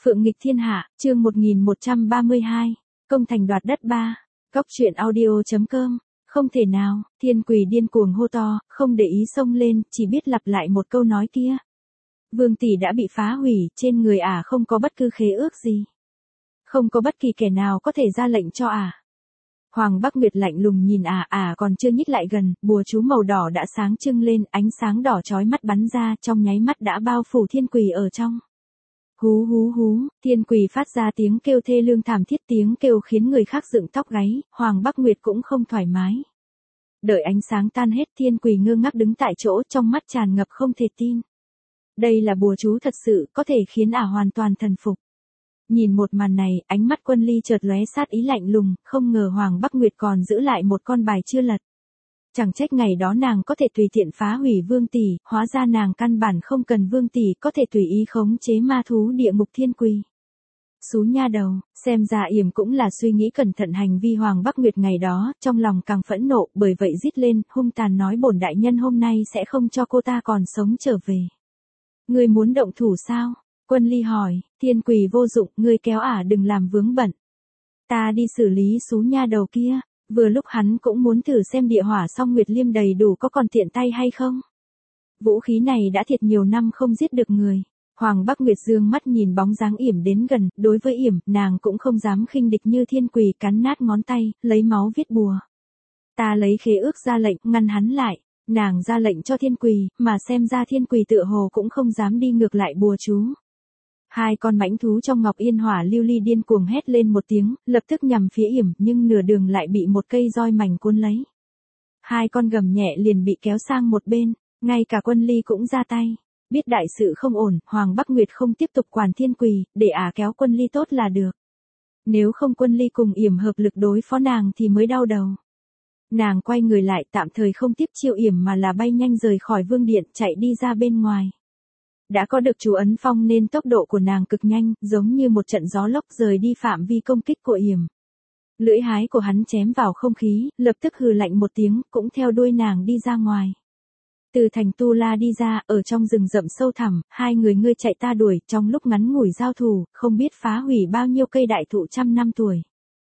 Phượng nghịch thiên hạ, chương 1132, công thành đoạt đất 3. Cóc truyện audio.com. Không thể nào, Thiên Quỳ điên cuồng hô to, không để ý xông lên, chỉ biết lặp lại một câu nói kia. Vương tỷ đã bị phá hủy, trên người ả không có bất cứ khế ước gì. Không có bất kỳ kẻ nào có thể ra lệnh cho ả. Hoàng Bắc Nguyệt lạnh lùng nhìn ả còn chưa nhích lại gần, bùa chú màu đỏ đã sáng trưng lên, ánh sáng đỏ chói mắt bắn ra, trong nháy mắt đã bao phủ Thiên Quỳ ở trong. Hú hú hú, Thiên Quỳ phát ra tiếng kêu thê lương thảm thiết, tiếng kêu khiến người khác dựng tóc gáy, Hoàng Bắc Nguyệt cũng không thoải mái. Đợi ánh sáng tan hết, Thiên Quỳ ngơ ngác đứng tại chỗ, trong mắt tràn ngập không thể tin. Đây là bùa chú thật sự, có thể khiến ả hoàn toàn thần phục. Nhìn một màn này, ánh mắt Quân Ly chợt lóe sát ý lạnh lùng, không ngờ Hoàng Bắc Nguyệt còn giữ lại một con bài chưa lật. Chẳng trách ngày đó nàng có thể tùy tiện phá hủy Vương tỷ, hóa ra nàng căn bản không cần Vương tỷ, có thể tùy ý khống chế ma thú địa ngục Thiên Quỳ. Xú nha đầu, xem ra yểm cũng là suy nghĩ cẩn thận hành vi Hoàng Bắc Nguyệt ngày đó, trong lòng càng phẫn nộ, bởi vậy rít lên, hung tàn nói bổn đại nhân hôm nay sẽ không cho cô ta còn sống trở về. Ngươi muốn động thủ sao? Quân Ly hỏi, Thiên Quỳ vô dụng, ngươi kéo ả đừng làm vướng bận. Ta đi xử lý xú nha đầu kia. Vừa lúc hắn cũng muốn thử xem địa hỏa song nguyệt liêm đầy đủ có còn tiện tay hay không. Vũ khí này đã thiệt nhiều năm không giết được người. Hoàng Bắc Nguyệt dương mắt nhìn bóng dáng yểm đến gần, đối với yểm, nàng cũng không dám khinh địch như Thiên Quỳ, cắn nát ngón tay, lấy máu viết bùa. Ta lấy khế ước ra lệnh, ngăn hắn lại. Nàng ra lệnh cho Thiên Quỳ, mà xem ra Thiên Quỳ tựa hồ cũng không dám đi ngược lại bùa chú. Hai con mãnh thú trong Ngọc Yên Hỏa Lưu Ly điên cuồng hét lên một tiếng, lập tức nhằm phía yểm, nhưng nửa đường lại bị một cây roi mảnh cuốn lấy. Hai con gầm nhẹ liền bị kéo sang một bên, ngay cả Quân Ly cũng ra tay. Biết đại sự không ổn, Hoàng Bắc Nguyệt không tiếp tục quản Thiên Quỳ, để ả kéo Quân Ly tốt là được. Nếu không Quân Ly cùng yểm hợp lực đối phó nàng thì mới đau đầu. Nàng quay người lại, tạm thời không tiếp chiêu yểm mà là bay nhanh rời khỏi vương điện, chạy đi ra bên ngoài. Đã có được chú ấn phong nên tốc độ của nàng cực nhanh, giống như một trận gió lốc rời đi phạm vi công kích của yểm. Lưỡi hái của hắn chém vào không khí, lập tức hừ lạnh một tiếng, cũng theo đuôi nàng đi ra ngoài. Từ thành Tu La đi ra, ở trong rừng rậm sâu thẳm, hai người ngươi chạy ta đuổi, trong lúc ngắn ngủi giao thủ, không biết phá hủy bao nhiêu cây đại thụ trăm năm tuổi.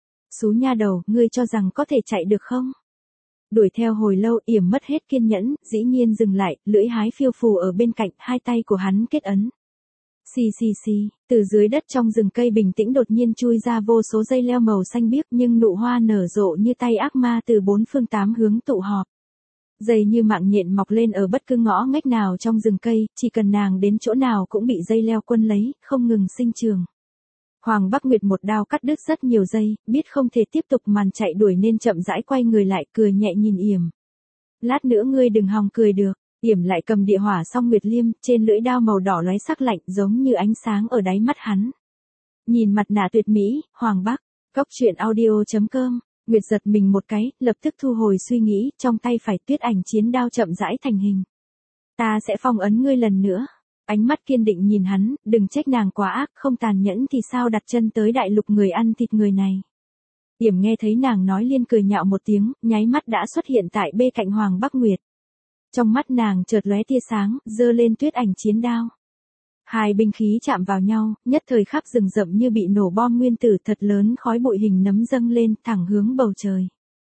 Xú nha đầu, ngươi cho rằng có thể chạy được không? Đuổi theo hồi lâu, yểm mất hết kiên nhẫn, dĩ nhiên dừng lại, lưỡi hái phiêu phù ở bên cạnh, hai tay của hắn kết ấn. Xì xì xì, từ dưới đất trong rừng cây bình tĩnh đột nhiên chui ra vô số dây leo màu xanh biếc, nhưng nụ hoa nở rộ như tay ác ma từ bốn phương tám hướng tụ họp. Dây như mạng nhện mọc lên ở bất cứ ngõ ngách nào trong rừng cây, chỉ cần nàng đến chỗ nào cũng bị dây leo quân lấy, không ngừng sinh trường. Hoàng Bắc Nguyệt một đao cắt đứt rất nhiều dây, biết không thể tiếp tục màn chạy đuổi nên chậm rãi quay người lại, cười nhẹ nhìn yểm. Lát nữa ngươi đừng hòng cười được. Yểm lại cầm địa hỏa song nguyệt liêm, trên lưỡi đao màu đỏ lóe sắc lạnh giống như ánh sáng ở đáy mắt hắn. Nhìn mặt nạ tuyệt mỹ, Hoàng Bắc, cóc truyện audio.com. Nguyệt giật mình một cái, lập tức thu hồi suy nghĩ, trong tay phải tuyết ảnh chiến đao chậm rãi thành hình. Ta sẽ phong ấn ngươi lần nữa. Ánh mắt kiên định nhìn hắn, đừng trách nàng quá ác, không tàn nhẫn thì sao đặt chân tới đại lục người ăn thịt người này. Yểm nghe thấy nàng nói liên cười nhạo một tiếng, nháy mắt đã xuất hiện tại bên cạnh Hoàng Bắc Nguyệt. Trong mắt nàng chợt lóe tia sáng, giơ lên tuyết ảnh chiến đao. Hai binh khí chạm vào nhau, nhất thời khắp rừng rậm như bị nổ bom nguyên tử thật lớn, khói bụi hình nấm dâng lên, thẳng hướng bầu trời.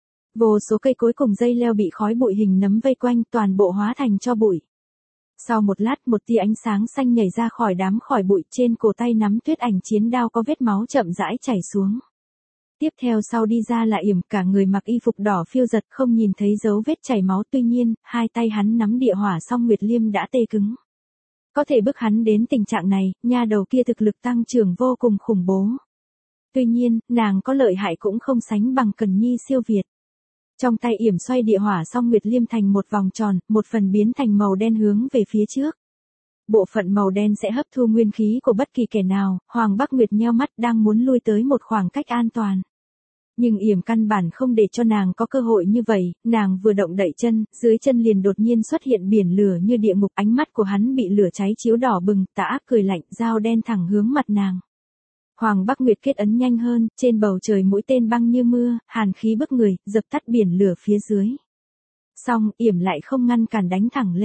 Vô số cây cối cùng dây leo bị khói bụi hình nấm vây quanh, toàn bộ hóa thành tro bụi. Sau một lát, một tia ánh sáng xanh nhảy ra khỏi đám khói bụi, trên cổ tay nắm tuyết ảnh chiến đao có vết máu chậm rãi chảy xuống. Tiếp theo sau đi ra là yểm, cả người mặc y phục đỏ phiêu giật, không nhìn thấy dấu vết chảy máu, tuy nhiên, hai tay hắn nắm địa hỏa song nguyệt liêm đã tê cứng. Có thể bức hắn đến tình trạng này, nha đầu kia thực lực tăng trưởng vô cùng khủng bố. Tuy nhiên, nàng có lợi hại cũng không sánh bằng Cần Nhi siêu việt. Trong tay yểm xoay địa hỏa song nguyệt liêm thành một vòng tròn, một phần biến thành màu đen hướng về phía trước. Bộ phận màu đen sẽ hấp thu nguyên khí của bất kỳ kẻ nào, Hoàng Bắc Nguyệt nheo mắt đang muốn lui tới một khoảng cách an toàn. Nhưng yểm căn bản không để cho nàng có cơ hội như vậy, nàng vừa động đậy chân, dưới chân liền đột nhiên xuất hiện biển lửa như địa ngục, ánh mắt của hắn bị lửa cháy chiếu đỏ bừng, tà ác cười lạnh, dao đen thẳng hướng mặt nàng. Hoàng Bắc Nguyệt kết ấn nhanh hơn, trên bầu trời mũi tên băng như mưa, hàn khí bức người, dập tắt biển lửa phía dưới. Xong, yểm lại không ngăn cản đánh thẳng lên.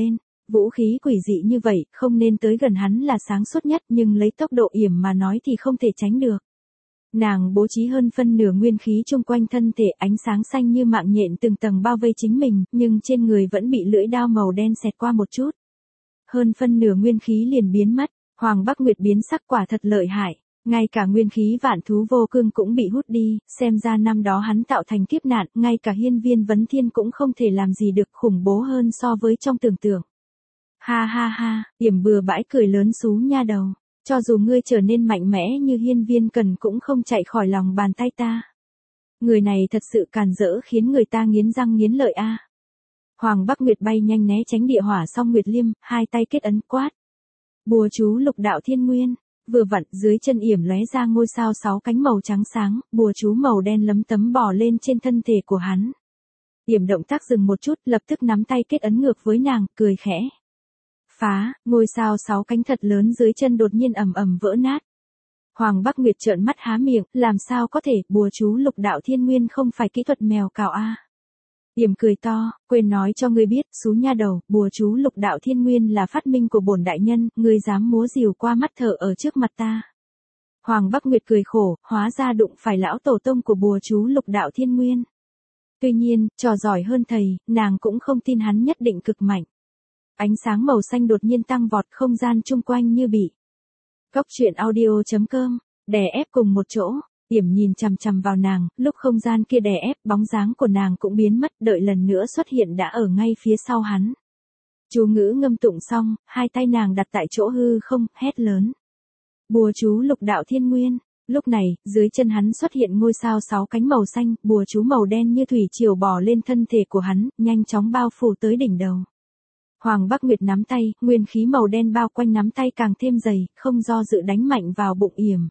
Vũ khí quỷ dị như vậy, không nên tới gần hắn là sáng suốt nhất, nhưng lấy tốc độ yểm mà nói thì không thể tránh được. Nàng bố trí hơn phân nửa nguyên khí chung quanh thân thể, ánh sáng xanh như mạng nhện từng tầng bao vây chính mình, nhưng trên người vẫn bị lưỡi đao màu đen xẹt qua một chút. Hơn phân nửa nguyên khí liền biến mất, Hoàng Bắc Nguyệt biến sắc quả thật lợi hại. Ngay cả nguyên khí vạn thú vô cương cũng bị hút đi, xem ra năm đó hắn tạo thành kiếp nạn, ngay cả hiên viên vấn thiên cũng không thể làm gì được, khủng bố hơn so với trong tưởng tượng. Ha ha ha, Yểm bừa bãi cười lớn xú nha đầu. Cho dù ngươi trở nên mạnh mẽ như hiên viên cần cũng không chạy khỏi lòng bàn tay ta. Người này thật sự càn rỡ khiến người ta nghiến răng nghiến lợi a. Hoàng Bắc Nguyệt bay nhanh né tránh địa hỏa song Nguyệt Liêm, hai tay kết ấn quát. Bùa chú lục đạo thiên nguyên. Vừa vặn dưới chân Yểm lóe ra ngôi sao 6 cánh màu trắng sáng, bùa chú màu đen lấm tấm bò lên trên thân thể của hắn. Yểm động tác dừng một chút, lập tức nắm tay kết ấn ngược với nàng, cười khẽ. Phá, ngôi sao 6 cánh thật lớn dưới chân đột nhiên ầm ầm vỡ nát. Hoàng Bắc Nguyệt trợn mắt há miệng, làm sao có thể, bùa chú lục đạo thiên nguyên không phải kỹ thuật mèo cào a. Yểm cười to, quên nói cho ngươi biết, xú nha đầu, bùa chú lục đạo thiên nguyên là phát minh của bổn đại nhân, ngươi dám múa rìu qua mắt thở ở trước mặt ta. Hoàng Bắc Nguyệt cười khổ, hóa ra đụng phải lão tổ tông của bùa chú lục đạo thiên nguyên. Tuy nhiên, trò giỏi hơn thầy, nàng cũng không tin hắn nhất định cực mạnh. Ánh sáng màu xanh đột nhiên tăng vọt, không gian chung quanh như bị. Cốc truyện audio.com, đè ép cùng một chỗ. Yểm nhìn chằm chằm vào nàng, lúc không gian kia đè ép, bóng dáng của nàng cũng biến mất, đợi lần nữa xuất hiện đã ở ngay phía sau hắn. Chú ngữ ngâm tụng xong, hai tay nàng đặt tại chỗ hư không, hét lớn. Bùa chú lục đạo thiên nguyên. Lúc này, dưới chân hắn xuất hiện ngôi sao 6 cánh màu xanh, bùa chú màu đen như thủy triều bò lên thân thể của hắn, nhanh chóng bao phủ tới đỉnh đầu. Hoàng Bắc Nguyệt nắm tay, nguyên khí màu đen bao quanh nắm tay càng thêm dày, không do dự đánh mạnh vào bụng Yểm.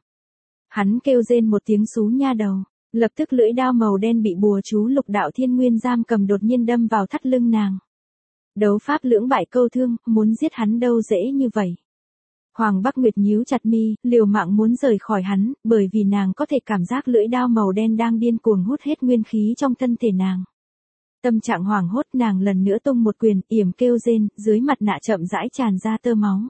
Hắn kêu rên một tiếng xú nha đầu, lập tức lưỡi đao màu đen bị bùa chú lục đạo thiên nguyên giam cầm đột nhiên đâm vào thắt lưng nàng. Đấu pháp lưỡng bại câu thương, muốn giết hắn đâu dễ như vậy. Hoàng Bắc Nguyệt nhíu chặt mi, liều mạng muốn rời khỏi hắn, bởi vì nàng có thể cảm giác lưỡi đao màu đen đang điên cuồng hút hết nguyên khí trong thân thể nàng. Tâm trạng hoảng hốt, nàng lần nữa tung một quyền, Yểm kêu rên, dưới mặt nạ chậm rãi tràn ra tơ máu.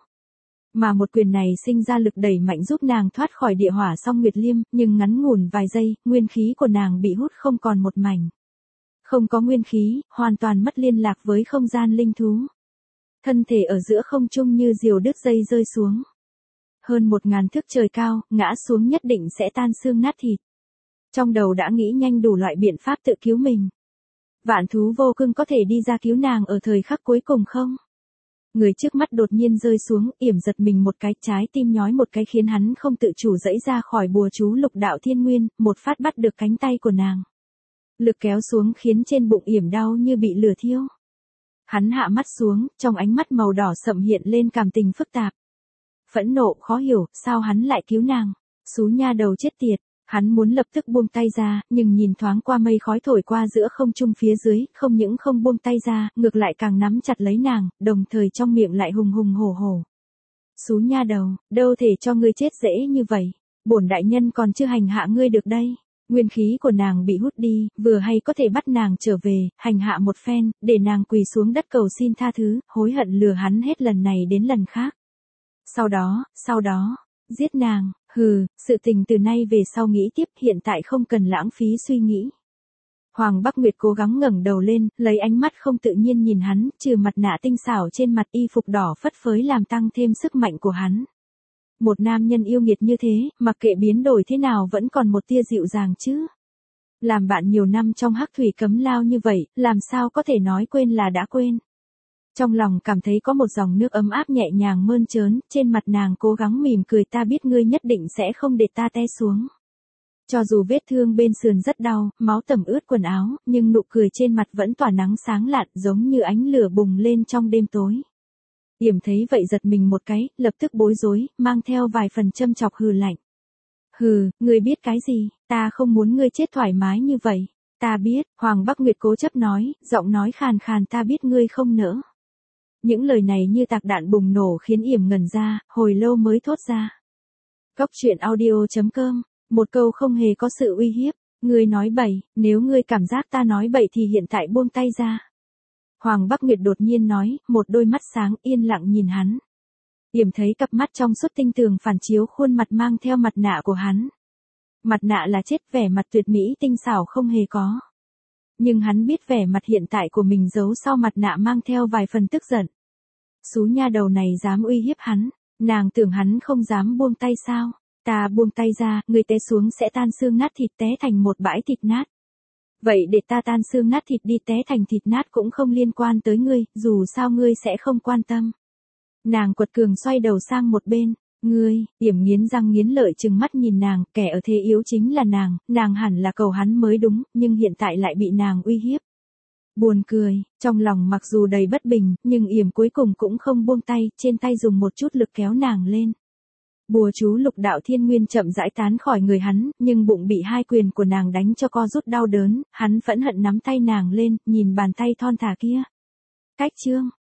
Mà một quyền này sinh ra lực đẩy mạnh giúp nàng thoát khỏi địa hỏa song Nguyệt Liêm, nhưng ngắn ngủn vài giây, nguyên khí của nàng bị hút không còn một mảnh. Không có nguyên khí, hoàn toàn mất liên lạc với không gian linh thú. Thân thể ở giữa không trung như diều đứt dây rơi xuống. Hơn 1000 thước trời cao, ngã xuống nhất định sẽ tan xương nát thịt. Trong đầu đã nghĩ nhanh đủ loại biện pháp tự cứu mình. Vạn thú vô cương có thể đi ra cứu nàng ở thời khắc cuối cùng không? Người trước mắt đột nhiên rơi xuống, Yểm giật mình một cái, trái tim nhói một cái khiến hắn không tự chủ giãy ra khỏi bùa chú lục đạo thiên nguyên, một phát bắt được cánh tay của nàng. Lực kéo xuống khiến trên bụng Yểm đau như bị lửa thiêu. Hắn hạ mắt xuống, trong ánh mắt màu đỏ sậm hiện lên cảm tình phức tạp. Phẫn nộ, khó hiểu, sao hắn lại cứu nàng? Xú nha đầu chết tiệt. Hắn muốn lập tức buông tay ra, nhưng nhìn thoáng qua mây khói thổi qua giữa không trung phía dưới, không những không buông tay ra, ngược lại càng nắm chặt lấy nàng, đồng thời trong miệng lại hùng hùng hổ hổ. Xú nha đầu, đâu thể cho ngươi chết dễ như vậy, bổn đại nhân còn chưa hành hạ ngươi được đây. Nguyên khí của nàng bị hút đi, vừa hay có thể bắt nàng trở về, hành hạ một phen, để nàng quỳ xuống đất cầu xin tha thứ, hối hận lừa hắn hết lần này đến lần khác. Sau đó, giết nàng. Hừ, sự tình từ nay về sau nghĩ tiếp, hiện tại không cần lãng phí suy nghĩ. Hoàng Bắc Nguyệt cố gắng ngẩng đầu lên, lấy ánh mắt không tự nhiên nhìn hắn, trừ mặt nạ tinh xảo trên mặt, y phục đỏ phất phới làm tăng thêm sức mạnh của hắn. Một nam nhân yêu nghiệt như thế, mặc kệ biến đổi thế nào vẫn còn một tia dịu dàng chứ. Làm bạn nhiều năm trong hắc thủy cấm lao như vậy, làm sao có thể nói quên là đã quên. Trong lòng cảm thấy có một dòng nước ấm áp nhẹ nhàng mơn trớn, trên mặt nàng cố gắng mỉm cười, ta biết ngươi nhất định sẽ không để ta té xuống. Cho dù vết thương bên sườn rất đau, máu tẩm ướt quần áo, nhưng nụ cười trên mặt vẫn tỏa nắng sáng lạn, giống như ánh lửa bùng lên trong đêm tối. Yểm thấy vậy giật mình một cái, lập tức bối rối, mang theo vài phần châm chọc hừ lạnh. Hừ, ngươi biết cái gì, ta không muốn ngươi chết thoải mái như vậy. Ta biết, Hoàng Bắc Nguyệt cố chấp nói, giọng nói khàn khàn, ta biết ngươi không nỡ. Những lời này như tạc đạn bùng nổ khiến Yểm ngẩn ra, hồi lâu mới thốt ra. Cốc truyện audio.com, một câu không hề có sự uy hiếp, ngươi nói bậy, nếu ngươi cảm giác ta nói bậy thì hiện tại buông tay ra. Hoàng Bắc Nguyệt đột nhiên nói, một đôi mắt sáng yên lặng nhìn hắn. Yểm thấy cặp mắt trong suốt tinh tường phản chiếu khuôn mặt mang theo mặt nạ của hắn. Mặt nạ là chết, vẻ mặt tuyệt mỹ tinh xảo không hề có. Nhưng hắn biết vẻ mặt hiện tại của mình giấu sau mặt nạ mang theo vài phần tức giận. Xú nha đầu này dám uy hiếp hắn, nàng tưởng hắn không dám buông tay sao? Ta buông tay ra, người té xuống sẽ tan xương nát thịt, té thành một bãi thịt nát. Vậy để ta tan xương nát thịt đi, té thành thịt nát cũng không liên quan tới ngươi, dù sao ngươi sẽ không quan tâm. Nàng quật cường xoay đầu sang một bên. Ngươi, Yểm nghiến răng nghiến lợi trừng mắt nhìn nàng, kẻ ở thế yếu chính là nàng hẳn là cầu hắn mới đúng, nhưng hiện tại lại bị nàng uy hiếp. Buồn cười, trong lòng mặc dù đầy bất bình, nhưng Yểm cuối cùng cũng không buông tay, trên tay dùng một chút lực kéo nàng lên. Bùa chú Lục Đạo Thiên Nguyên chậm rãi tán khỏi người hắn, nhưng bụng bị hai quyền của nàng đánh cho co rút đau đớn, hắn phẫn hận nắm tay nàng lên, nhìn bàn tay thon thả kia. Cách chương